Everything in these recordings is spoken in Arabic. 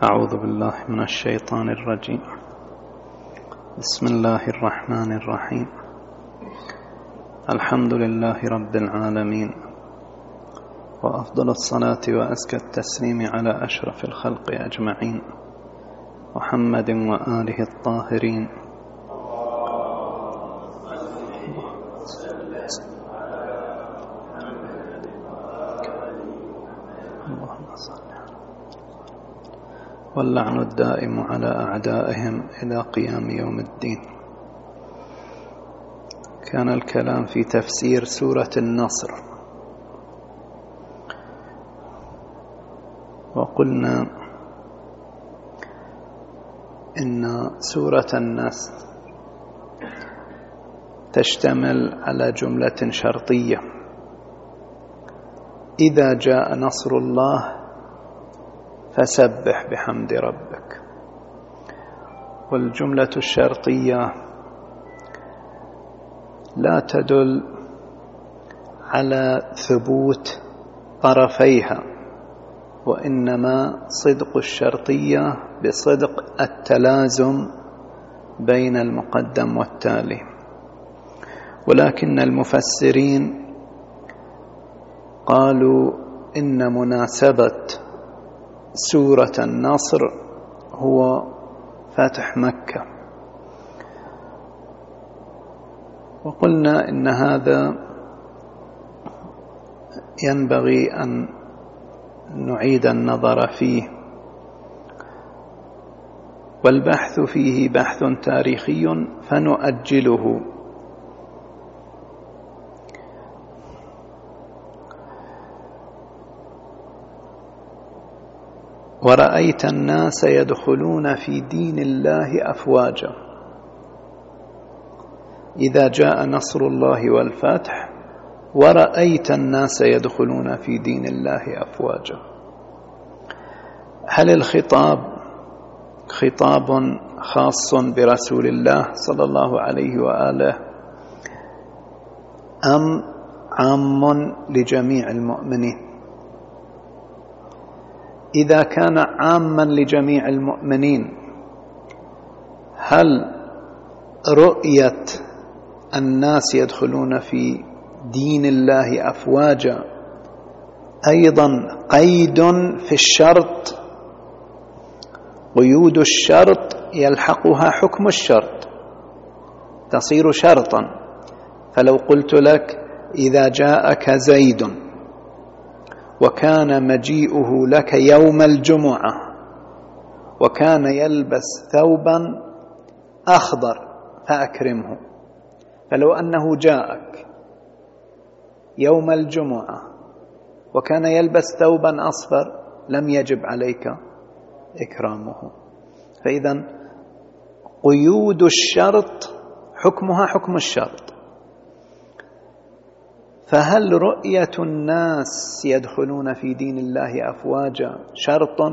أعوذ بالله من الشيطان الرجيم. بسم الله الرحمن الرحيم. الحمد لله رب العالمين، وأفضل الصلاة وأزكى التسليم على أشرف الخلق أجمعين، محمد وآله الطاهرين. واللعن الدائم على أعدائهم إلى قيام يوم الدين. كان الكلام في تفسير سورة النصر، وقلنا إن سورة النصر تشتمل على جملة شرطية: إذا جاء نصر الله فسبح بحمد ربك. والجملة الشرطية لا تدل على ثبوت طرفيها، وإنما صدق الشرطية بصدق التلازم بين المقدم والتالي. ولكن المفسرين قالوا إن مناسبة سورة النصر هو فتح مكة، وقلنا إن هذا ينبغي أن نعيد النظر فيه، والبحث فيه بحث تاريخي فنؤجله. ورأيت الناس يدخلون في دين الله أفواجا. إذا جاء نصر الله والفتح ورأيت الناس يدخلون في دين الله أفواجا. هل الخطاب خطاب خاص برسول الله صلى الله عليه وآله أم عام لجميع المؤمنين؟ إذا كان عاما لجميع المؤمنين، هل رؤية الناس يدخلون في دين الله أفواجا أيضا قيد في الشرط؟ قيود الشرط يلحقها حكم الشرط، تصير شرطا. فلو قلت لك إذا جاءك زيد وكان مجيئه لك يوم الجمعة وكان يلبس ثوبا أخضر فأكرمه، فلو أنه جاءك يوم الجمعة وكان يلبس ثوبا أصفر لم يجب عليك إكرامه. فإذا قيود الشرط حكمها حكم الشرط. فهل رؤية الناس يدخلون في دين الله أفواجا شرط؟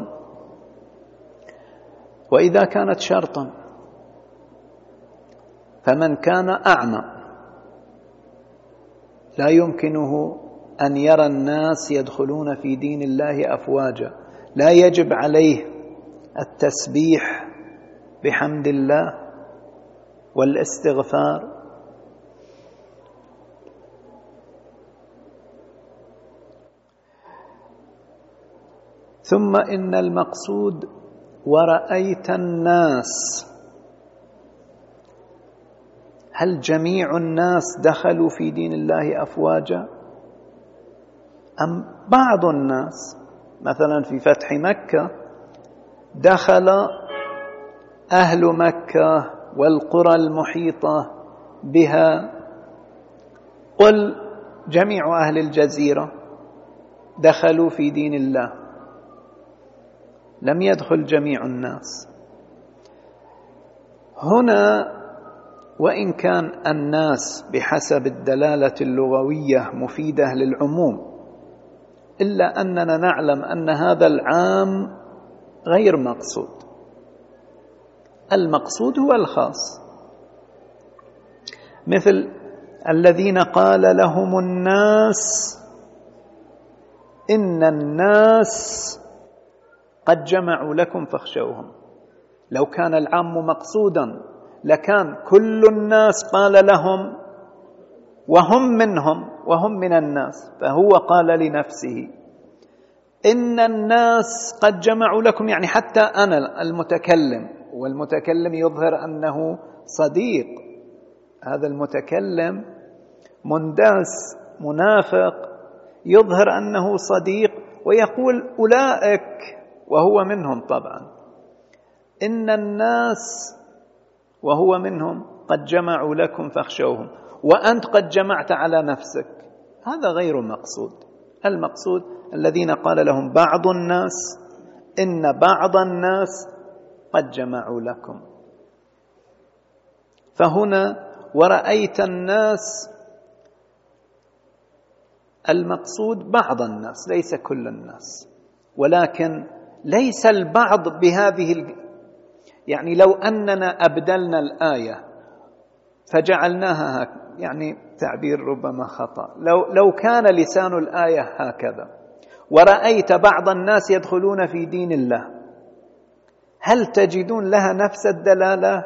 وإذا كانت شرطا فمن كان أعمى لا يمكنه أن يرى الناس يدخلون في دين الله أفواجا، لا يجب عليه التسبيح بحمد الله والاستغفار؟ ثم إن المقصود ورأيت الناس، هل جميع الناس دخلوا في دين الله أفواجا أم بعض الناس؟ مثلا في فتح مكة دخل أهل مكة والقرى المحيطة بها، قل جميع أهل الجزيرة دخلوا في دين الله، لم يدخل جميع الناس. هنا وإن كان الناس بحسب الدلالة اللغوية مفيدة للعموم، إلا أننا نعلم أن هذا العام غير مقصود، المقصود هو الخاص. مثل الذين قال لهم الناس إن الناس قد جمعوا لكم فاخشوهم. لو كان العام مقصودا لكان كل الناس قال لهم وهم منهم وهم من الناس، فهو قال لنفسه إن الناس قد جمعوا لكم، يعني حتى أنا المتكلم، والمتكلم يظهر أنه صديق، هذا المتكلم مندس منافق يظهر أنه صديق ويقول أولئك وهو منهم طبعا، إن الناس وهو منهم قد جمعوا لكم فاخشوهم، وأنت قد جمعت على نفسك. هذا غير مقصود. المقصود الذين قال لهم بعض الناس إن بعض الناس قد جمعوا لكم. فهنا ورأيت الناس المقصود بعض الناس ليس كل الناس، ولكن ليس البعض بهذه يعني لو أننا أبدلنا الآية فجعلناها يعني تعبير ربما خطأ، لو كان لسان الآية هكذا ورأيت بعض الناس يدخلون في دين الله، هل تجدون لها نفس الدلالة؟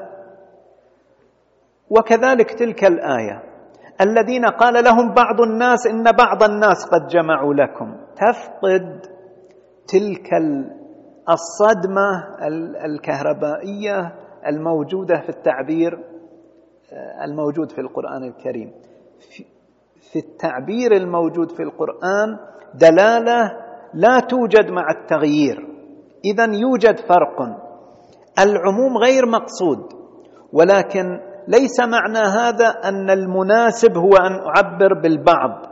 وكذلك تلك الآية الذين قال لهم بعض الناس إن بعض الناس قد جمعوا لكم، تفقد تلك الصدمة الكهربائية الموجودة في التعبير الموجود في القرآن الكريم. في التعبير الموجود في القرآن دلالة لا توجد مع التغيير، إذن يوجد فرق. العموم غير مقصود، ولكن ليس معنى هذا أن المناسب هو أن أعبر بالبعض.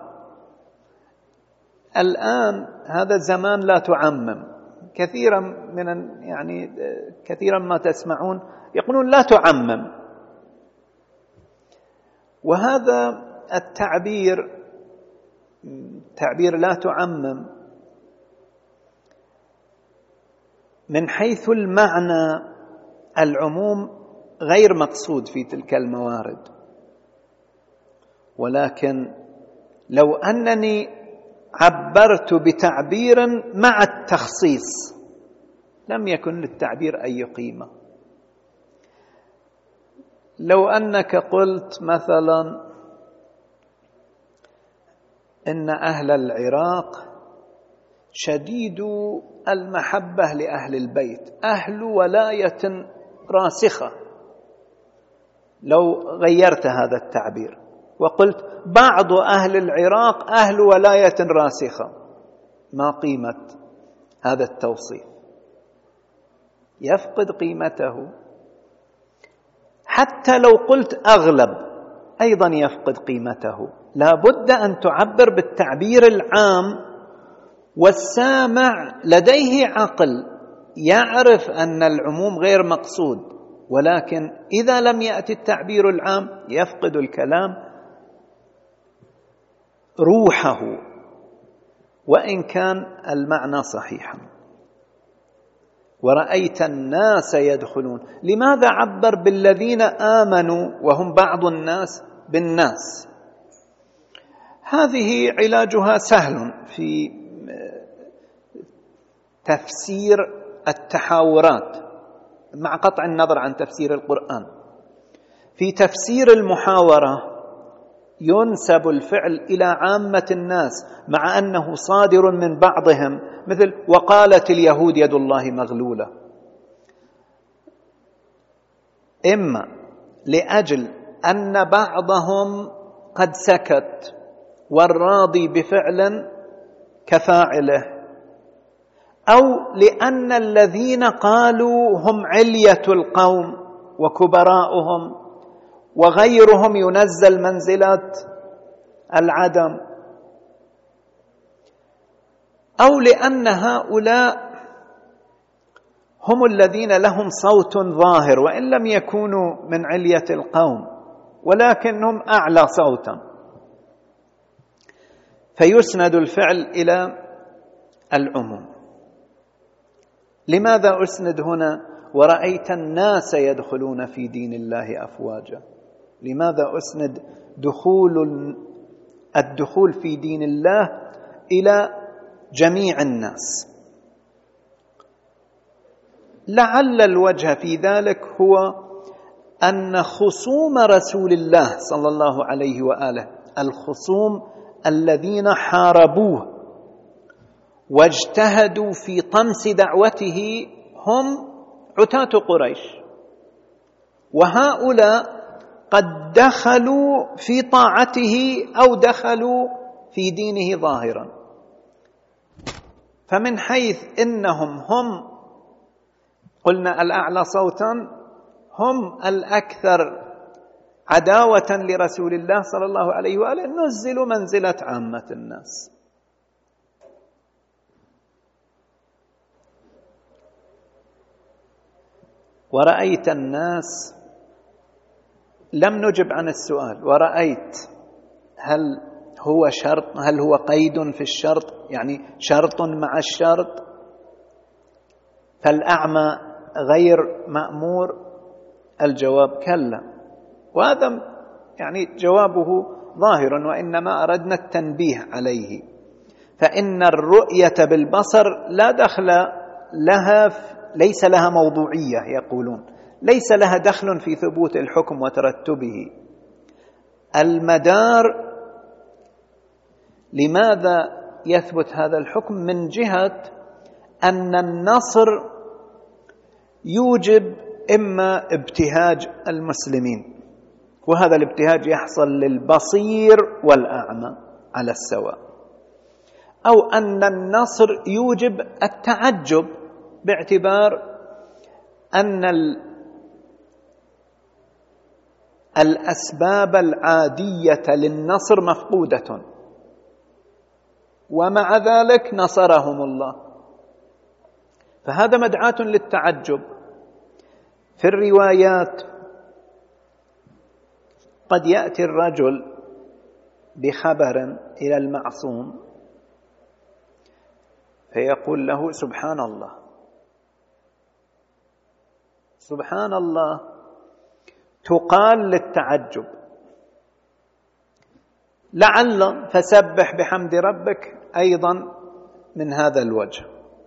الآن هذا الزمان لا تعمم، كثيرا ما تسمعون يقولون لا تعمم، وهذا التعبير لا تعمم من حيث المعنى العموم غير مقصود في تلك الموارد، ولكن لو أنني عبرت بتعبير مع التخصيص لم يكن للتعبير أي قيمة. لو أنك قلت مثلا إن أهل العراق شديد المحبة لأهل البيت، أهل ولاية راسخة، لو غيرت هذا التعبير وقلت بعض أهل العراق أهل ولاية راسخة، ما قيمة هذا التوصيف؟ يفقد قيمته. حتى لو قلت أغلب أيضا يفقد قيمته. لا بد أن تعبر بالتعبير العام، والسامع لديه عقل يعرف أن العموم غير مقصود، ولكن إذا لم يأتي التعبير العام يفقد الكلام روحه وإن كان المعنى صحيحا. ورأيت الناس يدخلون، لماذا عبر بالذين آمنوا وهم بعض الناس بالناس؟ هذه علاجها سهل في تفسير التحاورات مع قطع النظر عن تفسير القرآن. في تفسير المحاورة ينسب الفعل إلى عامة الناس مع أنه صادر من بعضهم، مثل وقالت اليهود يد الله مغلولة، إما لأجل أن بعضهم قد سكت والراضي بفعل كفاعله، أو لأن الذين قالوا هم علية القوم وكبراؤهم وغيرهم ينزل منزلة العدم، أو لأن هؤلاء هم الذين لهم صوت ظاهر وإن لم يكونوا من علية القوم ولكنهم أعلى صوتا، فيسند الفعل إلى العموم. لماذا أسند هنا ورأيت الناس يدخلون في دين الله أفواجا؟ لماذا أسند الدخول في دين الله إلى جميع الناس؟ لعل الوجه في ذلك هو أن خصوم رسول الله صلى الله عليه وآله، الخصوم الذين حاربوه واجتهدوا في طمس دعوته، هم عتاة قريش، وهؤلاء قد دخلوا في طاعته أو دخلوا في دينه ظاهرا. فمن حيث إنهم هم قلنا الأعلى صوتا، هم الأكثر عداوة لرسول الله صلى الله عليه وآله، نزلوا منزلة عامة الناس. ورأيت الناس، لم نجب عن السؤال، ورأيت هل هو شرط، هل هو قيد في الشرط، يعني شرط مع الشرط، فالأعمى غير مأمور؟ الجواب كلا، وهذا يعني جوابه ظاهر، وإنما أردنا التنبيه عليه. فإن الرؤية بالبصر لا دخل لها، ليس لها موضوعية، يقولون ليس لها دخل في ثبوت الحكم وترتبه. المدار لماذا يثبت هذا الحكم من جهة أن النصر يوجب إما ابتهاج المسلمين، وهذا الابتهاج يحصل للبصير والأعمى على السواء، أو أن النصر يوجب التعجب باعتبار أن الأسباب العادية للنصر مفقودة، ومع ذلك نصرهم الله، فهذا مدعاة للتعجب. في الروايات قد يأتي الرجل بخبر إلى المعصوم فيقول له سبحان الله، سبحان الله تقال للتعجب، لعل فسبح بحمد ربك أيضا من هذا الوجه.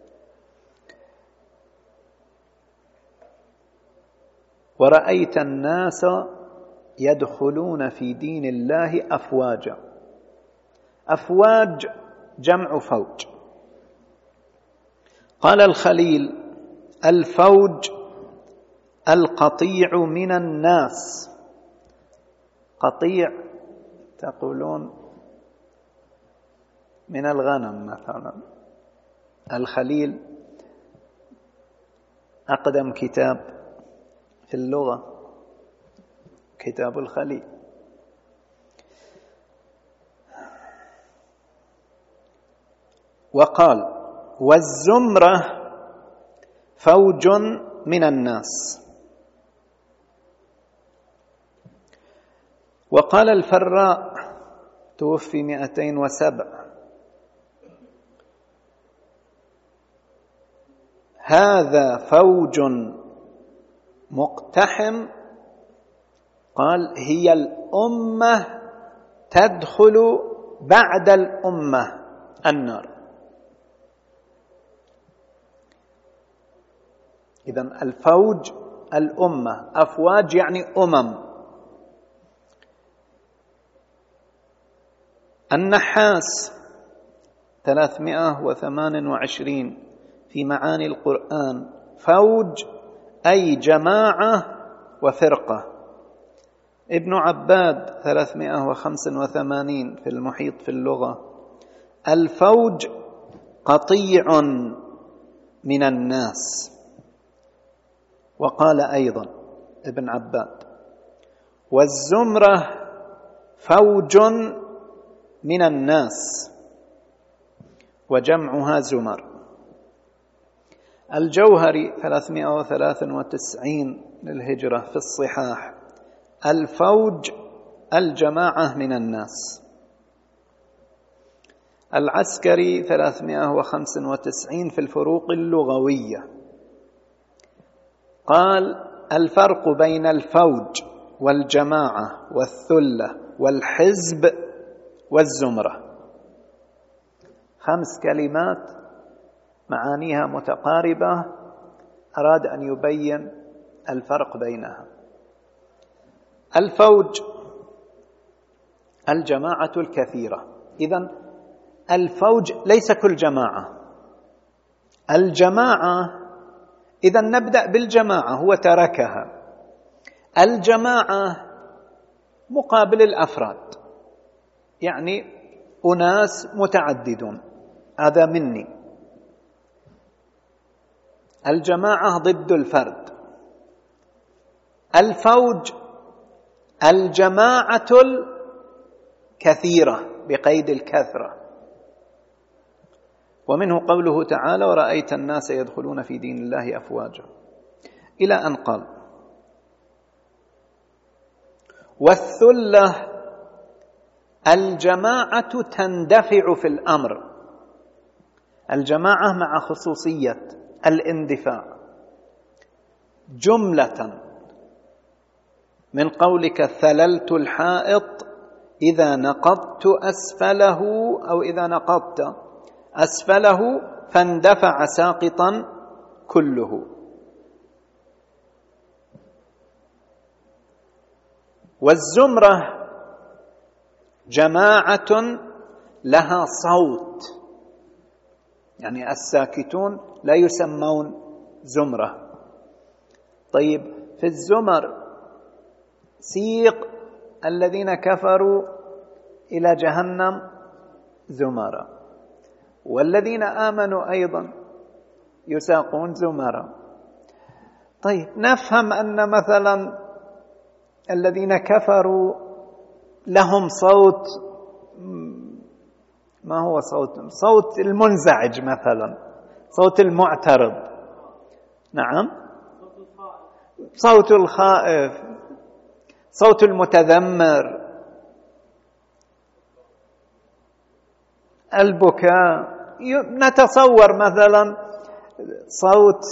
ورأيت الناس يدخلون في دين الله أفواجا. أفواج جمع فوج. قال الخليل: الفوج القطيع من الناس. قطيع تقولون من الغنم مثلا. الخليل أقدم كتاب في اللغة، كتاب الخليل. وقال: والزمرة فوج من الناس. وقال الفراء توفي 207: هذا فوج مقتحم. قال: هي الأمة تدخل بعد الأمة النار. إذن الفوج الأمة، أفواج يعني أمم. النحاس 328 في معاني القرآن: فوج أي جماعة وفرقة. ابن عباد 385 في المحيط في اللغة: الفوج قطيع من الناس. وقال أيضا ابن عباد: والزمرة فوج من الناس، وجمعها زمر. الجوهري 393 للهجرة في الصحاح: الفوج الجماعة من الناس. العسكري 395 في الفروق اللغوية قال: الفرق بين الفوج والجماعة والثلة والحزب والزمرة. 5 كلمات معانيها متقاربة: أراد أن يبين الفرق بينها. الفوج الجماعة الكثيرة. إذن الفوج ليس كل جماعة. الجماعة إذن نبدأ بالجماعة، هو تركها. الجماعة مقابل الأفراد، يعني أناس متعددون، هذا مني. الجماعة ضد الفرد. الفوج الجماعة الكثيرة بقيد الكثرة، ومنه قوله تعالى: ورأيت الناس يدخلون في دين الله أفواجا، إلى أن قال: والثلة الجماعة تندفع في الأمر. الجماعة مع خصوصية الاندفاع. جملة من قولك ثللت الحائط إذا نقضت أسفله، أو إذا نقضت أسفله فاندفع ساقطا كله. والزمرة جماعة لها صوت، يعني الساكتون لا يسمون زمرة. طيب، في الزمر سيق الذين كفروا إلى جهنم زمرا، والذين آمنوا أيضا يساقون زمرا. طيب، نفهم أن مثلا الذين كفروا لهم صوت، ما هو صوت المنزعج مثلا، صوت المعترض، نعم، صوت الخائف، صوت المتذمر، البكاء. نتصور مثلا صوت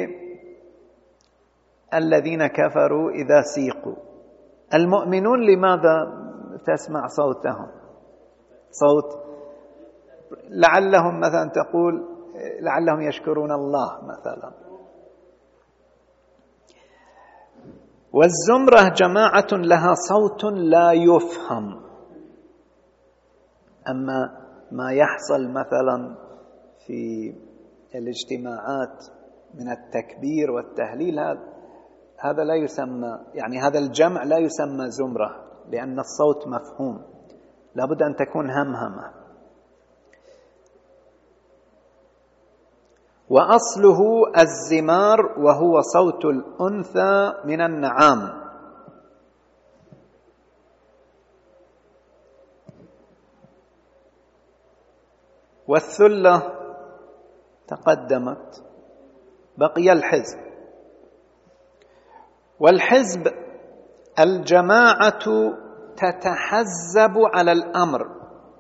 للذين كفروا إذا سيقوا. المؤمنون لماذا تسمع صوتهم؟ صوت لعلهم مثلا تقول لعلهم يشكرون الله مثلا. والزمرة جماعة لها صوت لا يفهم. أما ما يحصل مثلا في الاجتماعات من التكبير والتهليل، هذا لا يسمى، يعني هذا الجمع لا يسمى زمرة، لأن الصوت مفهوم، لابد أن تكون همهمة. وأصله الزمار، وهو صوت الأنثى من النعام. والثلة تقدمت، بقي الحزب. والحزب الجماعة تتحزب على الأمر،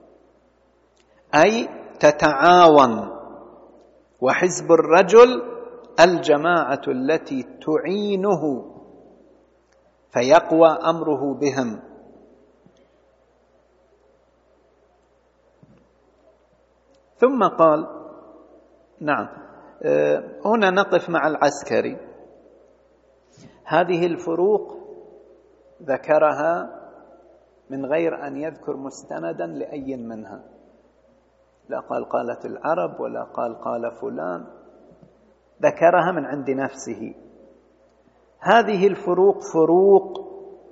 أي تتعاون. وحزب الرجل الجماعة التي تعينه فيقوى أمره بهم. ثم قال، نعم، هنا نقف مع العسكري. هذه الفروق ذكرها من غير أن يذكر مستندا لأي منها، لا قال قالت العرب ولا قال فلان، ذكرها من عند نفسه. هذه الفروق فروق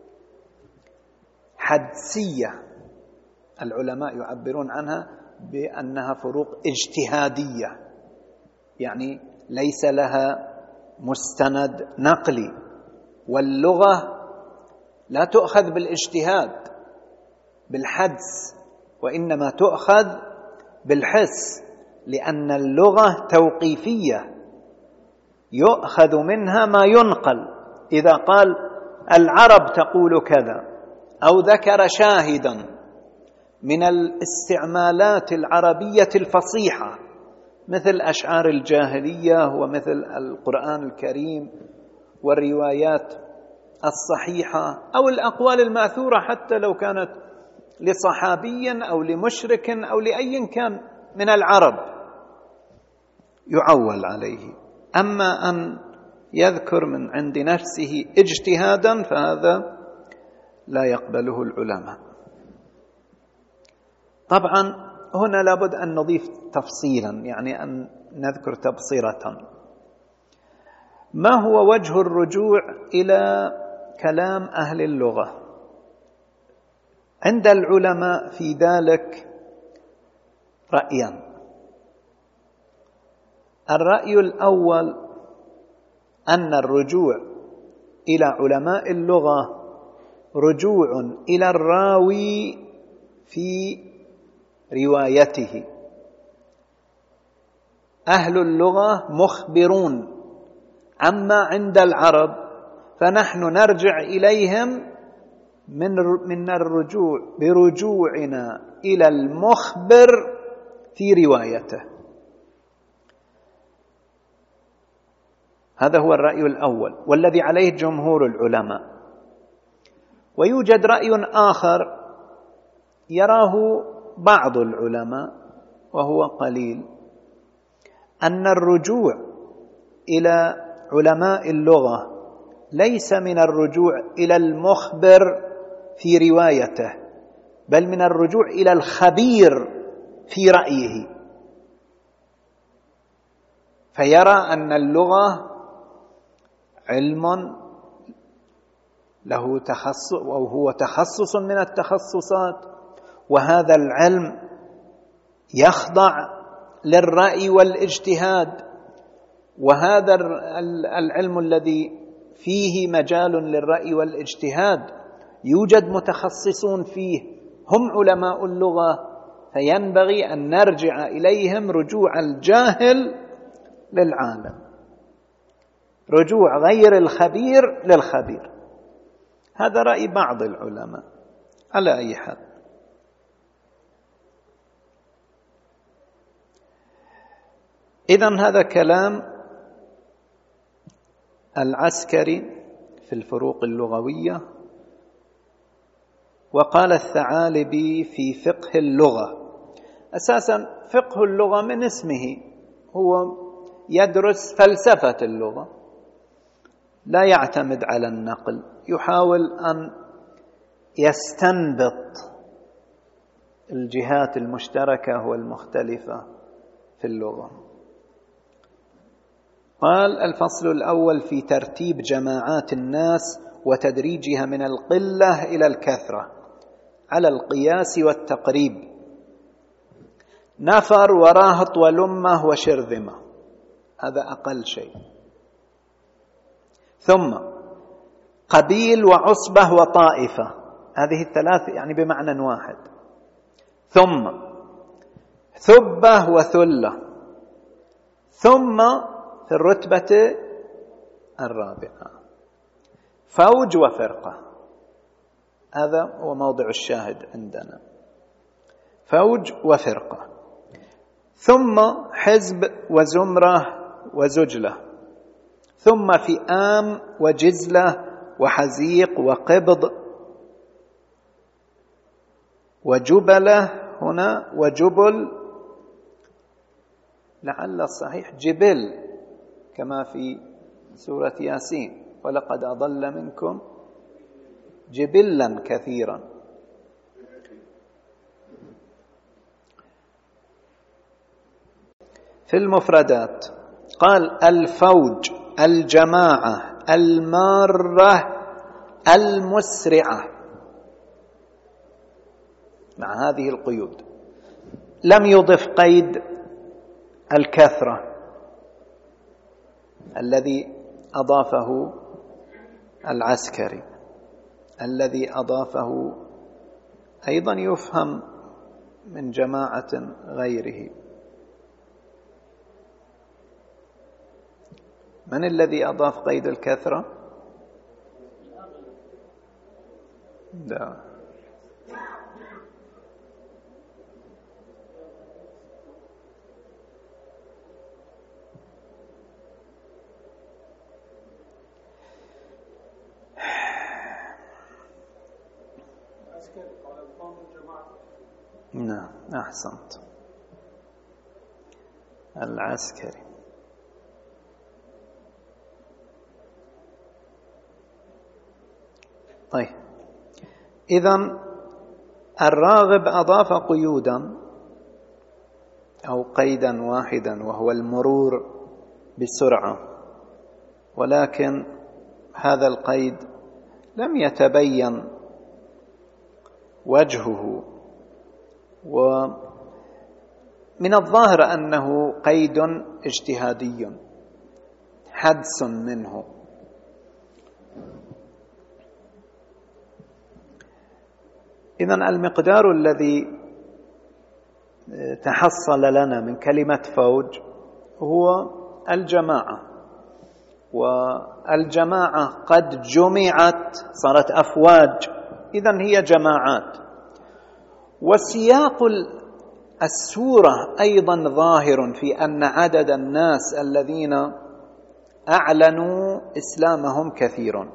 حدسية، العلماء يعبرون عنها بأنها فروق اجتهادية، يعني ليس لها مستند نقلي. واللغة لا تؤخذ بالاجتهاد بالحدس، وإنما تؤخذ بالحس، لأن اللغة توقيفية يؤخذ منها ما ينقل. إذا قال العرب تقول كذا، أو ذكر شاهدا من الاستعمالات العربية الفصيحة مثل أشعار الجاهلية ومثل القرآن الكريم والروايات الصحيحة، أو الأقوال المأثورة حتى لو كانت لصحابي أو لمشرك أو لأي كان من العرب، يعول عليه. أما أن يذكر من عند نفسه اجتهادا فهذا لا يقبله العلماء. طبعا هنا لابد أن نضيف تفصيلا، يعني أن نذكر تبصرة. ما هو وجه الرجوع إلى كلام أهل اللغة؟ عند العلماء في ذلك رأيان. الرأي الأول أن الرجوع إلى علماء اللغة رجوع إلى الراوي في روايته. أهل اللغة مخبرون عما عند العرب، فنحن نرجع إليهم من الرجوع برجوعنا إلى المخبر في روايته. هذا هو الرأي الأول والذي عليه جمهور العلماء. ويوجد رأي آخر يراه بعض العلماء وهو قليل، أن الرجوع إلى علماء اللغة ليس من الرجوع إلى المخبر في روايته، بل من الرجوع إلى الخبير في رأيه، فيرى أن اللغة علم له تخصص أو هو تخصص من التخصصات، وهذا العلم يخضع للرأي والاجتهاد، وهذا العلم الذي فيه مجال للرأي والاجتهاد يوجد متخصصون فيه هم علماء اللغة، فينبغي أن نرجع إليهم رجوع الجاهل للعالم، رجوع غير الخبير للخبير. هذا رأي بعض العلماء. على أي حال، إذن هذا كلام العسكري في الفروق اللغوية. وقال الثعالبي في فقه اللغة، أساسا فقه اللغة من اسمه هو يدرس فلسفة اللغة، لا يعتمد على النقل، يحاول أن يستنبط الجهات المشتركة والمختلفة في اللغة. قال: الفصل الأول في ترتيب جماعات الناس وتدريجها من القلة إلى الكثرة على القياس والتقريب. نفر وراهط ولمة وشرذمة، هذا أقل شيء. ثم قبيل وعصبة وطائفة، هذه الثلاث يعني بمعنى واحد. ثم ثبة وثلة. ثم في الرتبة الرابعة فوج وفرقة. هذا هو موضع الشاهد عندنا، فوج وفرقة. ثم حزب وزمرة وزجلة. ثم فئام وجزلة وحزيق وقبض وجبلة هنا وجبل، لعل الصحيح جبل كما في سورة ياسين: ولقد أضل منكم جبلا كثيرا. في المفردات قال: الفوج، الجماعة، المارة، المسرعة، مع هذه القيود. لم يضف قيد الكثرة الذي أضافه العسكري، الذي أضافه أيضا يفهم من جماعة غيره. من الذي أضاف قيد الكثرة؟ لا، نعم، أحسنت، العسكري. طيب، إذن الراغب أضاف قيودا أو قيدا واحدا وهو المرور بسرعة، ولكن هذا القيد لم يتبين وجهه، ومن الظاهر أنه قيد اجتهادي حدس منه. إذن المقدار الذي تحصل لنا من كلمة فوج هو الجماعة، والجماعة قد جمعت صارت أفواج، إذن هي جماعات. وسياق السورة أيضا ظاهر في أن عدد الناس الذين أعلنوا إسلامهم كثير،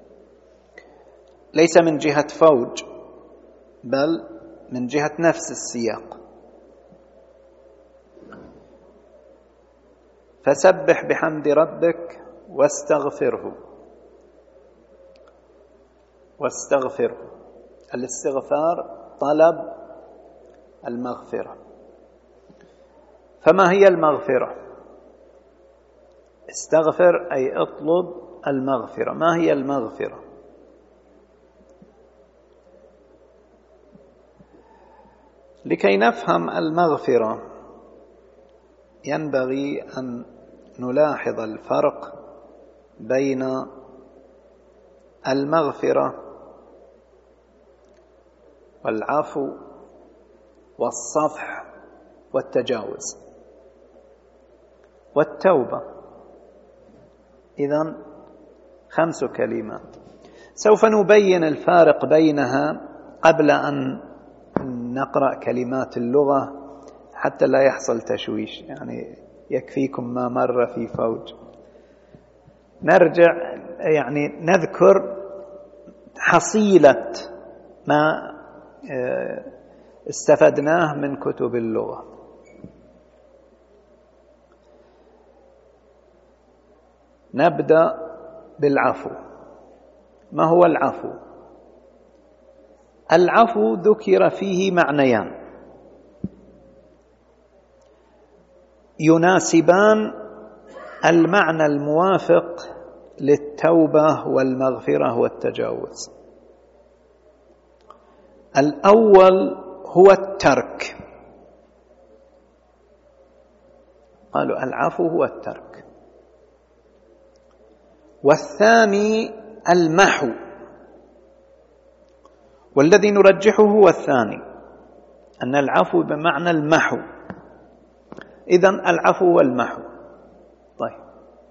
ليس من جهة فوج بل من جهة نفس السياق. فسبح بحمد ربك واستغفره. الاستغفار طلب المغفرة. فما هي المغفرة؟ استغفر أي اطلب المغفرة. ما هي المغفرة؟ لكي نفهم المغفرة ينبغي أن نلاحظ الفرق بين المغفرة والعفو والصفح والتجاوز والتوبة. إذن 5 كلمات سوف نبين الفارق بينها قبل أن نقرأ كلمات اللغة حتى لا يحصل تشويش، يعني يكفيكم ما مر في فوج. نرجع يعني نذكر حصيلة ما استفدناه من كتب اللغة. نبدأ بالعفو. ما هو العفو؟ العفو ذكر فيه معنيان يناسبان المعنى الموافق للتوبة والمغفرة والتجاوز. الأول هو الترك، قالوا العفو هو الترك. والثاني المحو، والذي نرجحه هو الثاني، أن العفو بمعنى المحو. إذن العفو والمحو. طيب،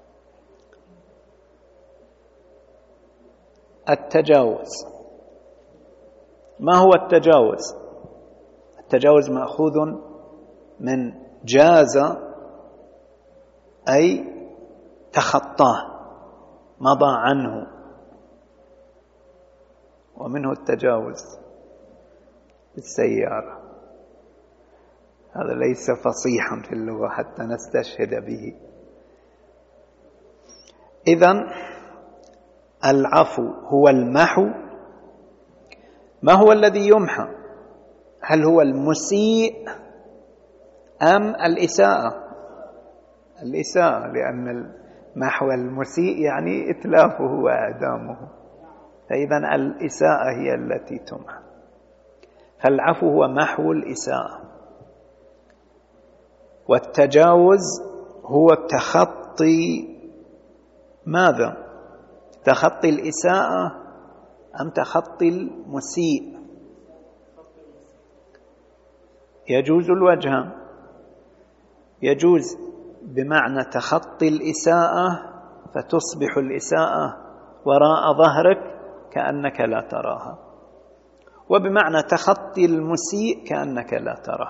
التجاوز. ما هو التجاوز؟ التجاوز مأخوذ من جاز أي تخطاه، مضى عنه، ومنه التجاوز بالسيارة. هذا ليس فصيحا في اللغة حتى نستشهد به. إذن العفو هو المحو. ما هو الذي يمحى؟ هل هو المسيء أم الإساءة؟ الإساءة، لأن محو المسيء يعني إتلافه وإعدامه، فإذن الإساءة هي التي تمحى. فالعفو هو محو الإساءة، والتجاوز هو تخطي ماذا؟ تخطي الإساءة أم تخطي المسيء؟ يجوز الوجهان. يجوز بمعنى تخطي الإساءة فتصبح الإساءة وراء ظهرك كأنك لا تراها، وبمعنى تخطي المسيء كأنك لا تراه.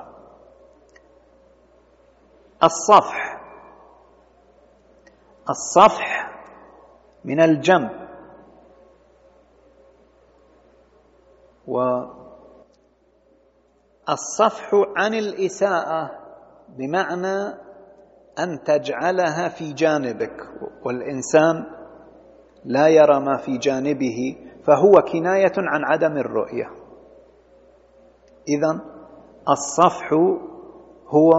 الصفح من الجنب، والصفح عن الإساءة بمعنى أن تجعلها في جانبك، والإنسان لا يرى ما في جانبه فهو كناية عن عدم الرؤية. إذن الصفح هو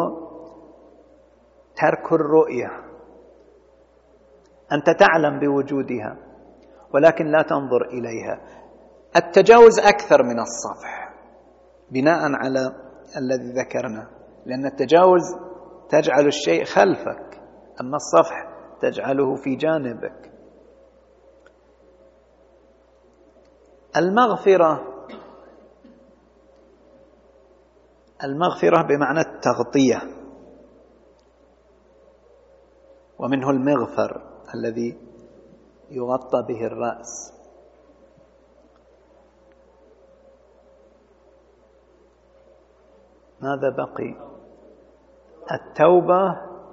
ترك الرؤية، أنت تعلم بوجودها ولكن لا تنظر إليها. التجاوز أكثر من الصفح بناء على الذي ذكرنا، لأن التجاوز تجعل الشيء خلفك، أما الصفح تجعله في جانبك. المغفرة بمعنى التغطية، ومنه المغفر الذي يغطى به الرأس. ماذا بقي؟ التوبة.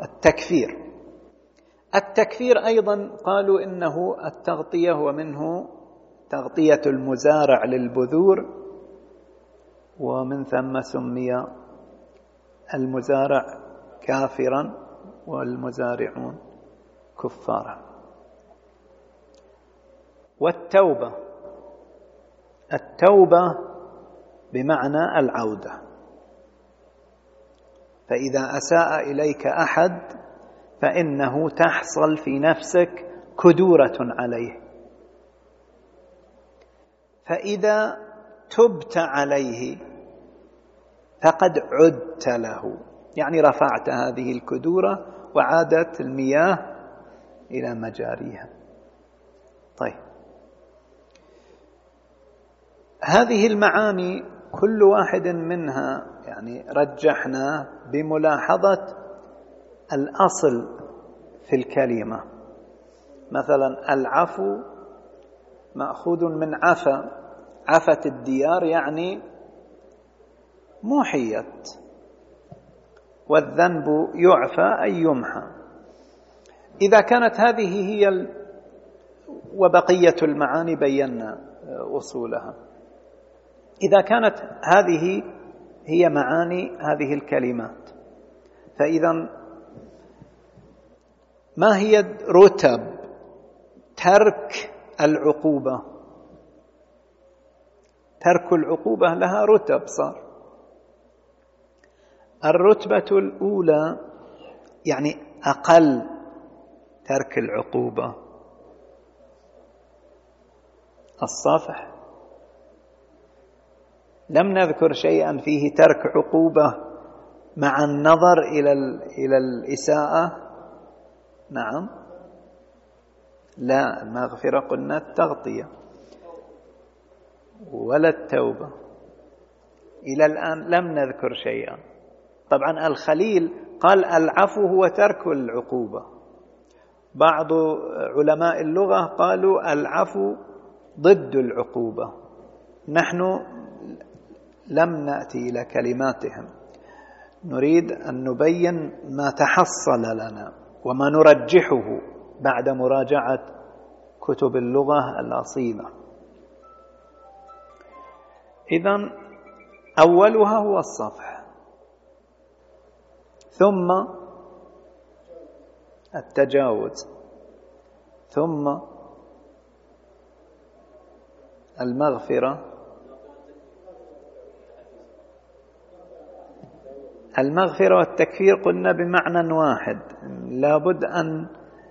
التكفير أيضا قالوا إنه التغطية، ومنه تغطية المزارع للبذور، ومن ثم سمي المزارع كافرا والمزارعون كفارا. التوبة بمعنى العودة، فإذا أساء إليك أحد فإنه تحصل في نفسك كدورة عليه، فإذا تبت عليه فقد عدت له، يعني رفعت هذه الكدورة وعادت المياه إلى مجاريها. طيب، هذه المعاني كل واحد منها يعني رجحنا بملاحظة الأصل في الكلمة. مثلا العفو مأخوذ من عفت الديار، يعني محيت، والذنب يعفى أي يمحى. إذا كانت هذه هي وبقية المعاني بينا أصولها، إذا كانت هذه هي معاني هذه الكلمات، فإذا ما هي رتب ترك العقوبة؟ ترك العقوبة لها رتب صار. الرتبة الأولى يعني أقل ترك العقوبة الصفح. لم نذكر شيئا فيه ترك عقوبة مع النظر إلى الإساءة. نعم، لا، المغفرة قلنا التغطية ولا التوبة. إلى الآن لم نذكر شيئا. طبعا الخليل قال العفو هو ترك العقوبة. بعض علماء اللغة قالوا العفو ضد العقوبة. نحن لم نأتي إلى كلماتهم، نريد أن نبين ما تحصل لنا وما نرجحه بعد مراجعة كتب اللغة الأصيلة. إذن أولها هو الصفح، ثم التجاوز، ثم المغفرة. المغفرة والتكفير قلنا بمعنى واحد، لابد أن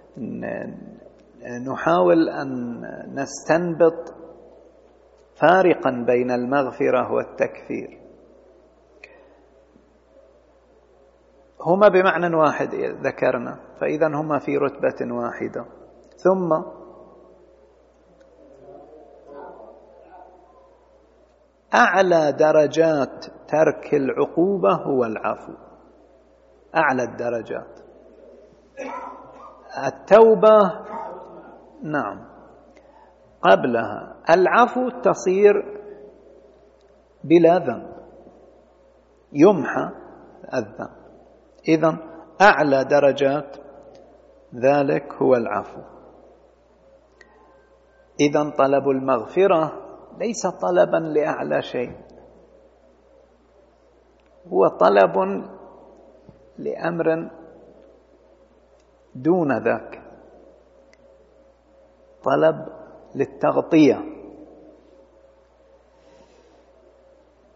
نحاول أن نستنبط فارقا بين المغفرة والتكفير. هما بمعنى واحد ذكرنا، فإذا هما في رتبة واحدة. ثم أعلى درجات ترك العقوبة هو العفو، أعلى الدرجات. التوبة نعم قبلها. العفو تصير بلا ذنب، يمحى الذنب. إذن أعلى درجات ذلك هو العفو. إذن طلب المغفرة ليس طلبا لأعلى شيء، هو طلب لأمر دون ذاك، طلب للتغطية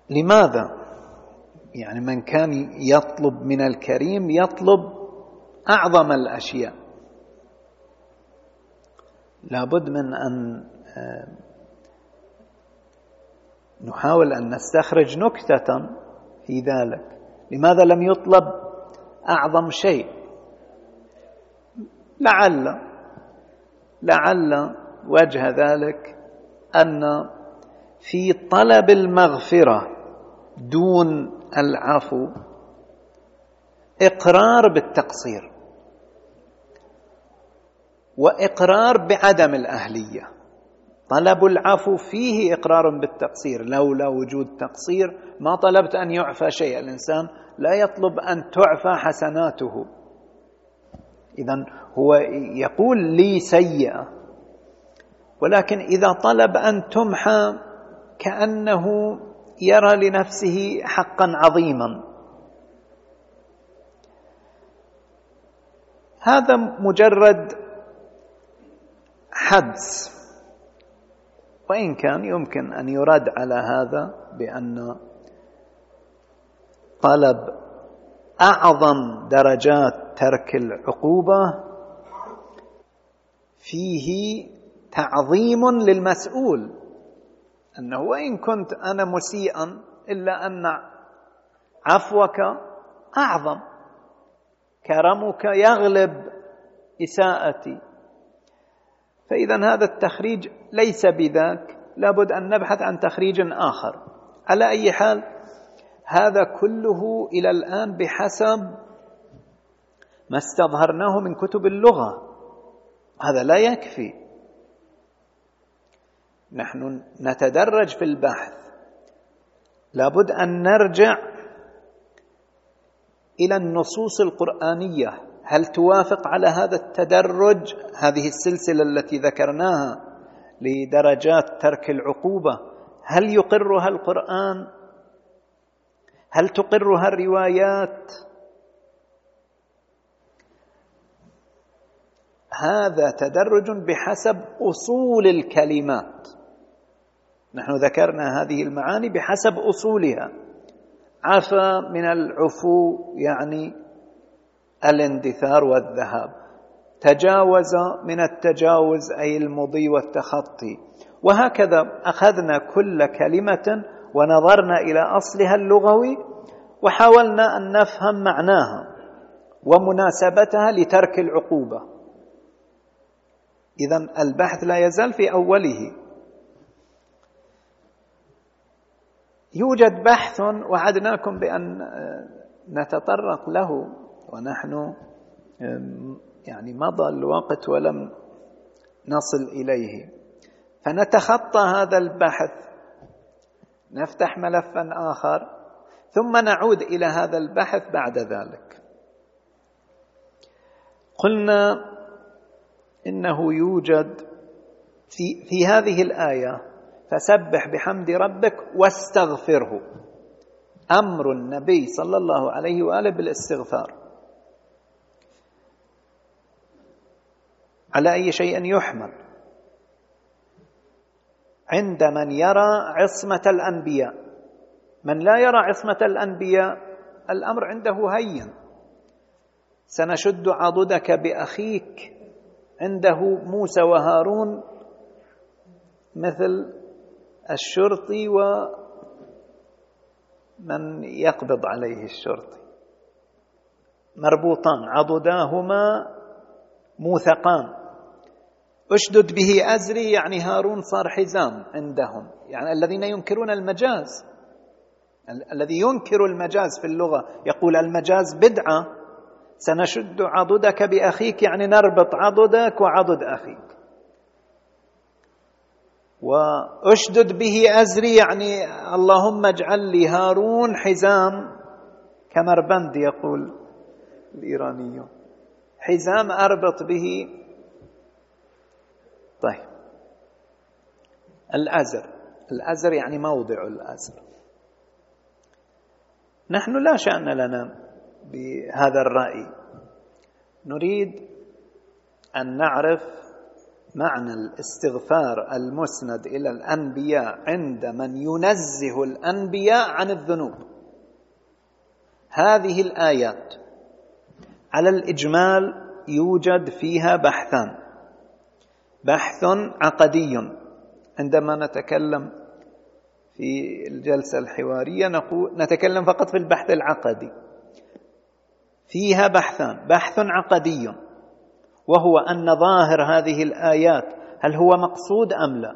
لماذا؟ يعني من كان يطلب من الكريم يطلب أعظم الأشياء. لابد من أن نحاول أن نستخرج نكتة في ذلك. لماذا لم يطلب أعظم شيء؟ لعل وجه ذلك أن في طلب المغفرة دون العفو إقرار بالتقصير وإقرار بعدم الأهلية. طلب العفو فيه إقرار بالتقصير، لولا وجود تقصير ما طلبت أن يعفى شيء. الإنسان لا يطلب أن تعفى حسناته، إذن هو يقول لي سيئة، ولكن إذا طلب أن تمحى كأنه يرى لنفسه حقا عظيما. هذا مجرد حدس، وإن كان يمكن أن يرد على هذا بأن طلب أعظم درجات ترك العقوبة فيه تعظيم للمسؤول، أنه وإن كنت أنا مسيئا إلا أن عفوك أعظم، كرمك يغلب إساءتي. فإذا هذا التخريج ليس بذاك، لابد أن نبحث عن تخريج آخر. على أي حال هذا كله إلى الآن بحسب ما استظهرناه من كتب اللغة، هذا لا يكفي. نحن نتدرج في البحث، لابد أن نرجع إلى النصوص القرآنية، هل توافق على هذا التدرج، هذه السلسلة التي ذكرناها لدرجات ترك العقوبة، هل يقرها القرآن؟ هل تقرها الروايات؟ هذا تدرج بحسب أصول الكلمات. نحن ذكرنا هذه المعاني بحسب أصولها. عفا من العفو يعني الاندثار والذهاب، تجاوز من التجاوز أي المضي والتخطي، وهكذا أخذنا كل كلمة ونظرنا إلى أصلها اللغوي وحاولنا أن نفهم معناها ومناسبتها لترك العقوبة. إذن البحث لا يزال في أوله. يوجد بحث وعدناكم بأن نتطرق له، ونحن يعني مضى الوقت ولم نصل إليه، فنتخطى هذا البحث، نفتح ملفا آخر ثم نعود إلى هذا البحث بعد ذلك. قلنا إنه يوجد في هذه الآية فسبح بحمد ربك واستغفره، أمر النبي صلى الله عليه وآله بالاستغفار. على أي شيء يحمل؟ عند من يرى عصمة الأنبياء. من لا يرى عصمة الأنبياء الأمر عنده هين. سنشد عضدك بأخيك، عنده موسى وهارون مثل الشرطي ومن يقبض عليه الشرطي، مربوطان عضداهما موثقان. اشدد به أزري يعني هارون صار حزام عندهم، يعني الذين ينكرون المجاز. الذي ينكر المجاز في اللغة يقول المجاز بدعة. سنشد عضدك بأخيك يعني نربط عضدك وعضد أخيك. واشدد به أزري يعني اللهم اجعل لي هارون حزام كمربند، يقول الإيرانيون، حزام أربط به. طيب، الأزر يعني موضع الأزر. نحن لا شأن لنا بهذا الرأي، نريد أن نعرف معنى الاستغفار المسند إلى الأنبياء عند من ينزه الأنبياء عن الذنوب. هذه الآيات على الإجمال يوجد فيها بحثان: بحث عقدي عندما نتكلم في الجلسة الحوارية نتكلم فقط في البحث العقدي، فيها بحثان: بحث عقدي وهو أن ظاهر هذه الآيات هل هو مقصود أم لا،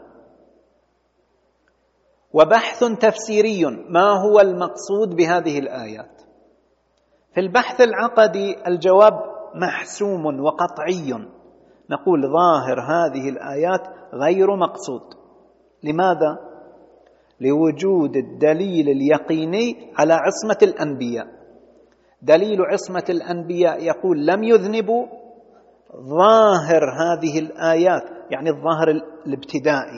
وبحث تفسيري ما هو المقصود بهذه الآيات. في البحث العقدي الجواب محسوم وقطعي، نقول ظاهر هذه الآيات غير مقصود. لماذا؟ لوجود الدليل اليقيني على عصمة الأنبياء. دليل عصمة الأنبياء يقول لم يذنبوا. ظاهر هذه الآيات يعني الظاهر الابتدائي،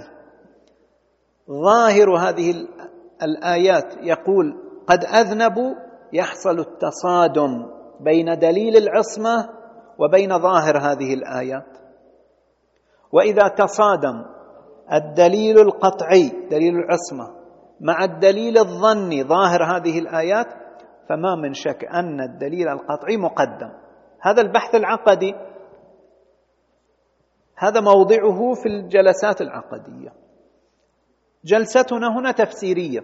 ظاهر هذه الآيات يقول قد أذنبوا، يحصل التصادم بين دليل العصمة وبين ظاهر هذه الآيات. وإذا تصادم الدليل القطعي دليل العصمة مع الدليل الظني ظاهر هذه الآيات، فما من شك أن الدليل القطعي مقدم. هذا البحث العقدي هذا موضعه في الجلسات العقدية. جلستنا هنا تفسيرية،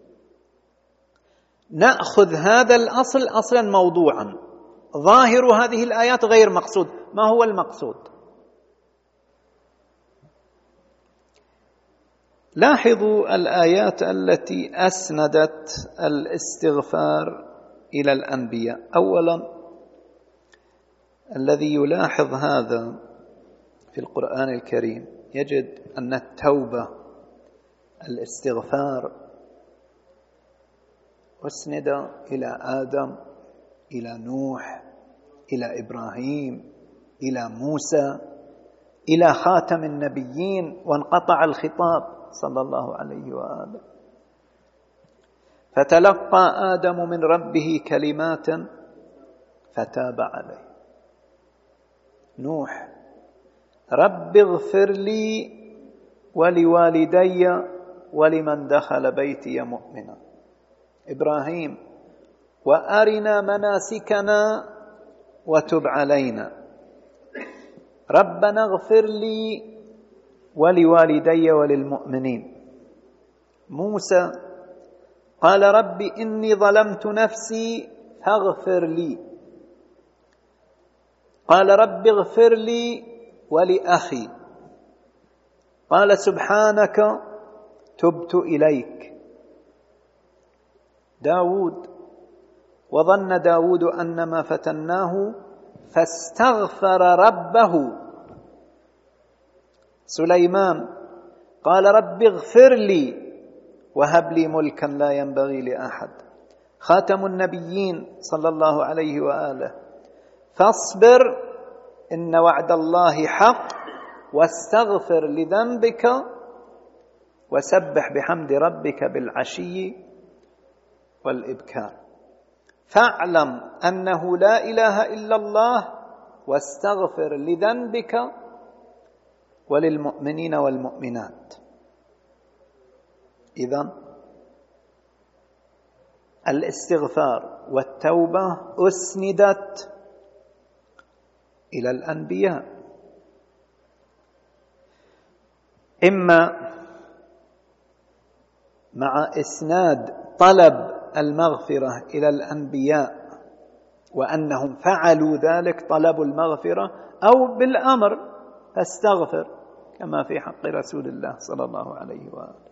نأخذ هذا الأصل أصلا موضوعا، ظاهر هذه الآيات غير مقصود. ما هو المقصود؟ لاحظوا الآيات التي أسندت الاستغفار إلى الأنبياء. أولا الذي يلاحظ هذا في القرآن الكريم يجد أن التوبة الاستغفار أسند إلى آدم، إلى نوح، إلى إبراهيم، إلى موسى، إلى خاتم النبيين، وانقطع الخطاب صلى الله عليه وآله. فتلقى آدم من ربه كلمات فتاب عليه. نوح: رب اغفر لي ولوالدي ولمن دخل بيتي مؤمنا. إبراهيم: وأرنا مناسكنا وتب علينا. ربنا اغفر لي ولوالدي وللمؤمنين. موسى: قال رب إني ظلمت نفسي فاغفر لي. قال رب اغفر لي ولأخي. قال سبحانك تبت إليك. داود: وظن داود أنما فتناه فاستغفر ربه. سليمان: قال رب اغفر لي وهب لي ملكا لا ينبغي لأحد. خاتم النبيين صلى الله عليه وآله: فاصبر إن وعد الله حق واستغفر لذنبك وسبح بحمد ربك بالعشي والإبكار. فاعلم أنه لا إله إلا الله واستغفر لذنبك وللمؤمنين والمؤمنات. إذن الاستغفار والتوبة أسندت إلى الأنبياء، إما مع إسناد طلب المغفرة إلى الأنبياء وأنهم فعلوا ذلك طلبوا المغفرة، أو بالأمر فاستغفر كما في حق رسول الله صلى الله عليه وآله.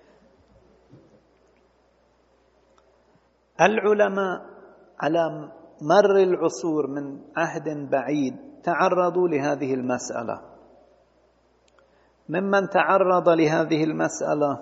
العلماء على مر العصور من عهد بعيد تعرضوا لهذه المسألة. ممن تعرض لهذه المسألة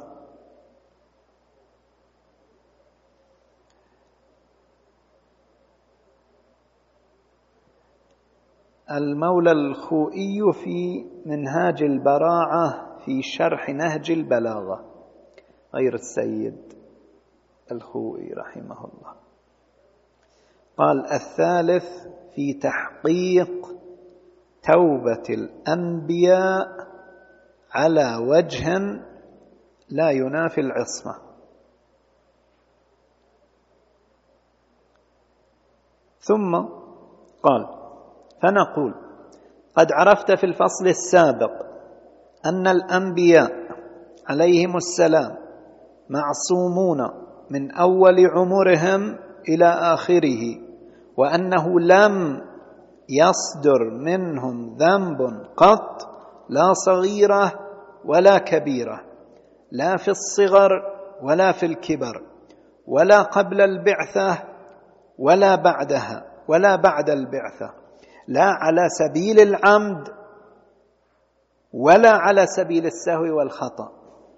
المولى الخوئي في منهاج البراعة في شرح نهج البلاغة، غير السيد الخوئي رحمه الله. قال: الثالث في تحقيق توبة الأنبياء على وجه لا ينافي العصمة. ثم قال: فنقول: قد عرفت في الفصل السابق أن الأنبياء عليهم السلام معصومون من أول عمرهم إلى آخره، وأنه لم يصدر منهم ذنب قط، لا صغيرة ولا كبيرة، لا في الصغر ولا في الكبر، ولا قبل البعثة ولا بعدها ولا بعد البعثة، لا على سبيل العمد ولا على سبيل السهو والخطأ،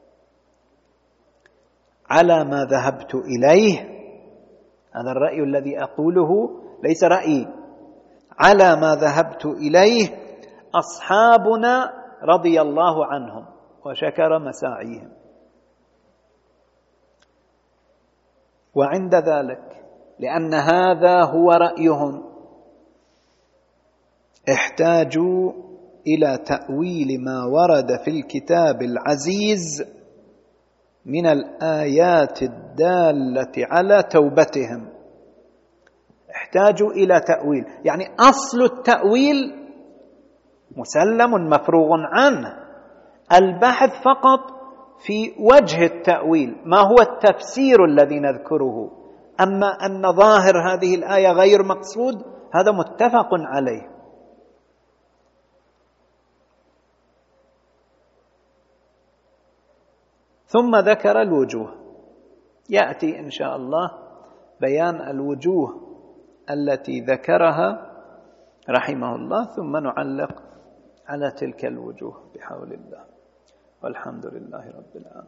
على ما ذهبت إليه. هذا الرأي الذي أقوله ليس رأيي، على ما ذهبت إليه أصحابنا رضي الله عنهم، وشكر مساعيهم. وعند ذلك، لأن هذا هو رأيهم، احتاجوا إلى تأويل ما ورد في الكتاب العزيز من الآيات الدالة على توبتهم. احتاجوا إلى تأويل، يعني أصل التأويل مسلم مفروغ عنه، البحث فقط في وجه التأويل، ما هو التفسير الذي نذكره. أما أن ظاهر هذه الآية غير مقصود، هذا متفق عليه. ثم ذكر الوجوه، يأتي إن شاء الله بيان الوجوه التي ذكرها رحمه الله، ثم نعلق على تلك الوجوه بحول الله، والحمد لله رب العالمين.